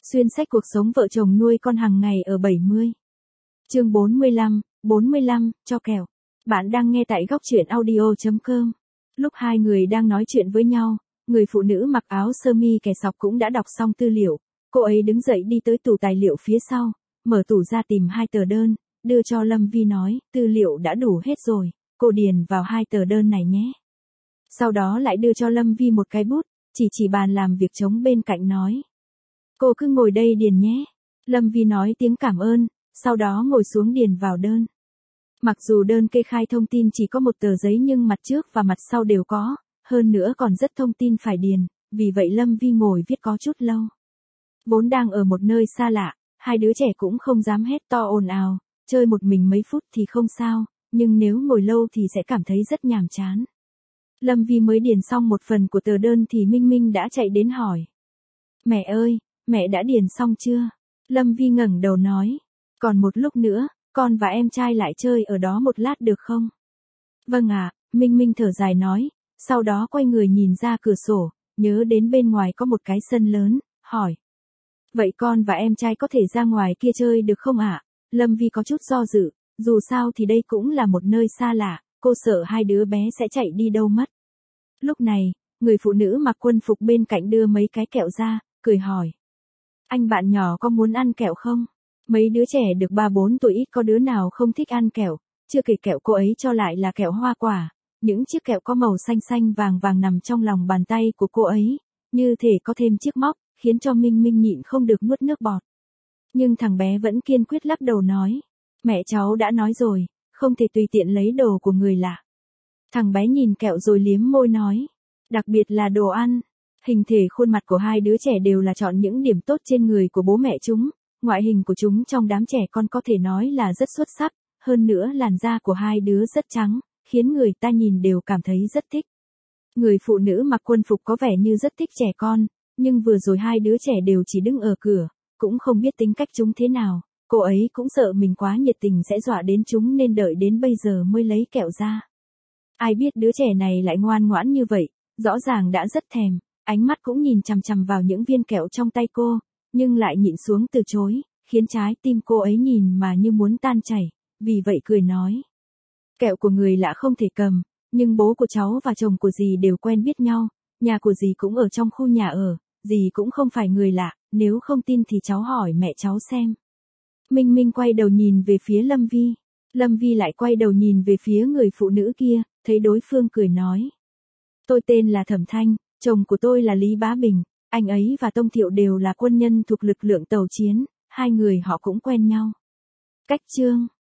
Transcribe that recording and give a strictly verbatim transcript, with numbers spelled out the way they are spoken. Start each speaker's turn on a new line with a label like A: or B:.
A: Xuyên sách cuộc sống vợ chồng nuôi con hàng ngày ở bảy mươi. Chương bốn mươi lăm, bốn mươi lăm, cho kẹo. Bạn đang nghe tại góc truyện audio chấm com. Lúc hai người đang nói chuyện với nhau, người phụ nữ mặc áo sơ mi kẻ sọc cũng đã đọc xong tư liệu. Cô ấy đứng dậy đi tới tủ tài liệu phía sau, mở tủ ra tìm hai tờ đơn, đưa cho Lâm Vi nói, tư liệu đã đủ hết rồi, cô điền vào hai tờ đơn này nhé. Sau đó lại đưa cho Lâm Vi một cái bút, chỉ chỉ bàn làm việc trống bên cạnh nói. Cô cứ ngồi đây điền nhé. Lâm Vi nói tiếng cảm ơn, sau đó ngồi xuống điền vào đơn. Mặc dù đơn kê khai thông tin chỉ có một tờ giấy nhưng mặt trước và mặt sau đều có, hơn nữa còn rất thông tin phải điền, vì vậy Lâm Vi ngồi viết có chút lâu. Vốn đang ở một nơi xa lạ, hai đứa trẻ cũng không dám hét to ồn ào, chơi một mình mấy phút thì không sao, nhưng nếu ngồi lâu thì sẽ cảm thấy rất nhàm chán. Lâm Vi mới điền xong một phần của tờ đơn thì Minh Minh đã chạy đến hỏi. Mẹ ơi, mẹ đã điền xong chưa? Lâm Vi ngẩng đầu nói. Còn một lúc nữa, con và em trai lại chơi ở đó một lát được không? Vâng ạ, Minh Minh thở dài nói, sau đó quay người nhìn ra cửa sổ, nhớ đến bên ngoài có một cái sân lớn, hỏi. Vậy con và em trai có thể ra ngoài kia chơi được không ạ? Lâm Vi có chút do dự, dù sao thì đây cũng là một nơi xa lạ, cô sợ hai đứa bé sẽ chạy đi đâu mất. Lúc này, người phụ nữ mặc quân phục bên cạnh đưa mấy cái kẹo ra, cười hỏi. Anh bạn nhỏ có muốn ăn kẹo không? Mấy đứa trẻ được ba bốn tuổi ít có đứa nào không thích ăn kẹo, chưa kể kẹo cô ấy cho lại là kẹo hoa quả. Những chiếc kẹo có màu xanh xanh vàng vàng nằm trong lòng bàn tay của cô ấy, như thể có thêm chiếc móc, khiến cho Minh Minh nhịn không được nuốt nước bọt. Nhưng thằng bé vẫn kiên quyết lắc đầu nói, mẹ cháu đã nói rồi, không thể tùy tiện lấy đồ của người lạ. Thằng bé nhìn kẹo rồi liếm môi nói, đặc biệt là đồ ăn. Hình thể khuôn mặt của hai đứa trẻ đều là chọn những điểm tốt trên người của bố mẹ chúng, ngoại hình của chúng trong đám trẻ con có thể nói là rất xuất sắc, hơn nữa làn da của hai đứa rất trắng, khiến người ta nhìn đều cảm thấy rất thích. Người phụ nữ mặc quân phục có vẻ như rất thích trẻ con, nhưng vừa rồi hai đứa trẻ đều chỉ đứng ở cửa, cũng không biết tính cách chúng thế nào, cô ấy cũng sợ mình quá nhiệt tình sẽ dọa đến chúng nên đợi đến bây giờ mới lấy kẹo ra. Ai biết đứa trẻ này lại ngoan ngoãn như vậy, rõ ràng đã rất thèm. Ánh mắt cũng nhìn chằm chằm vào những viên kẹo trong tay cô, nhưng lại nhịn xuống từ chối, khiến trái tim cô ấy nhìn mà như muốn tan chảy, vì vậy cười nói. Kẹo của người lạ không thể cầm, nhưng bố của cháu và chồng của dì đều quen biết nhau, nhà của dì cũng ở trong khu nhà ở, dì cũng không phải người lạ, nếu không tin thì cháu hỏi mẹ cháu xem. Minh Minh quay đầu nhìn về phía Lâm Vi, Lâm Vi lại quay đầu nhìn về phía người phụ nữ kia, thấy đối phương cười nói. Tôi tên là Thẩm Thanh. Chồng của tôi là Lý Bá Bình, anh ấy và Tông Thiệu đều là quân nhân thuộc lực lượng tàu chiến, hai người họ cũng quen nhau. Cách chương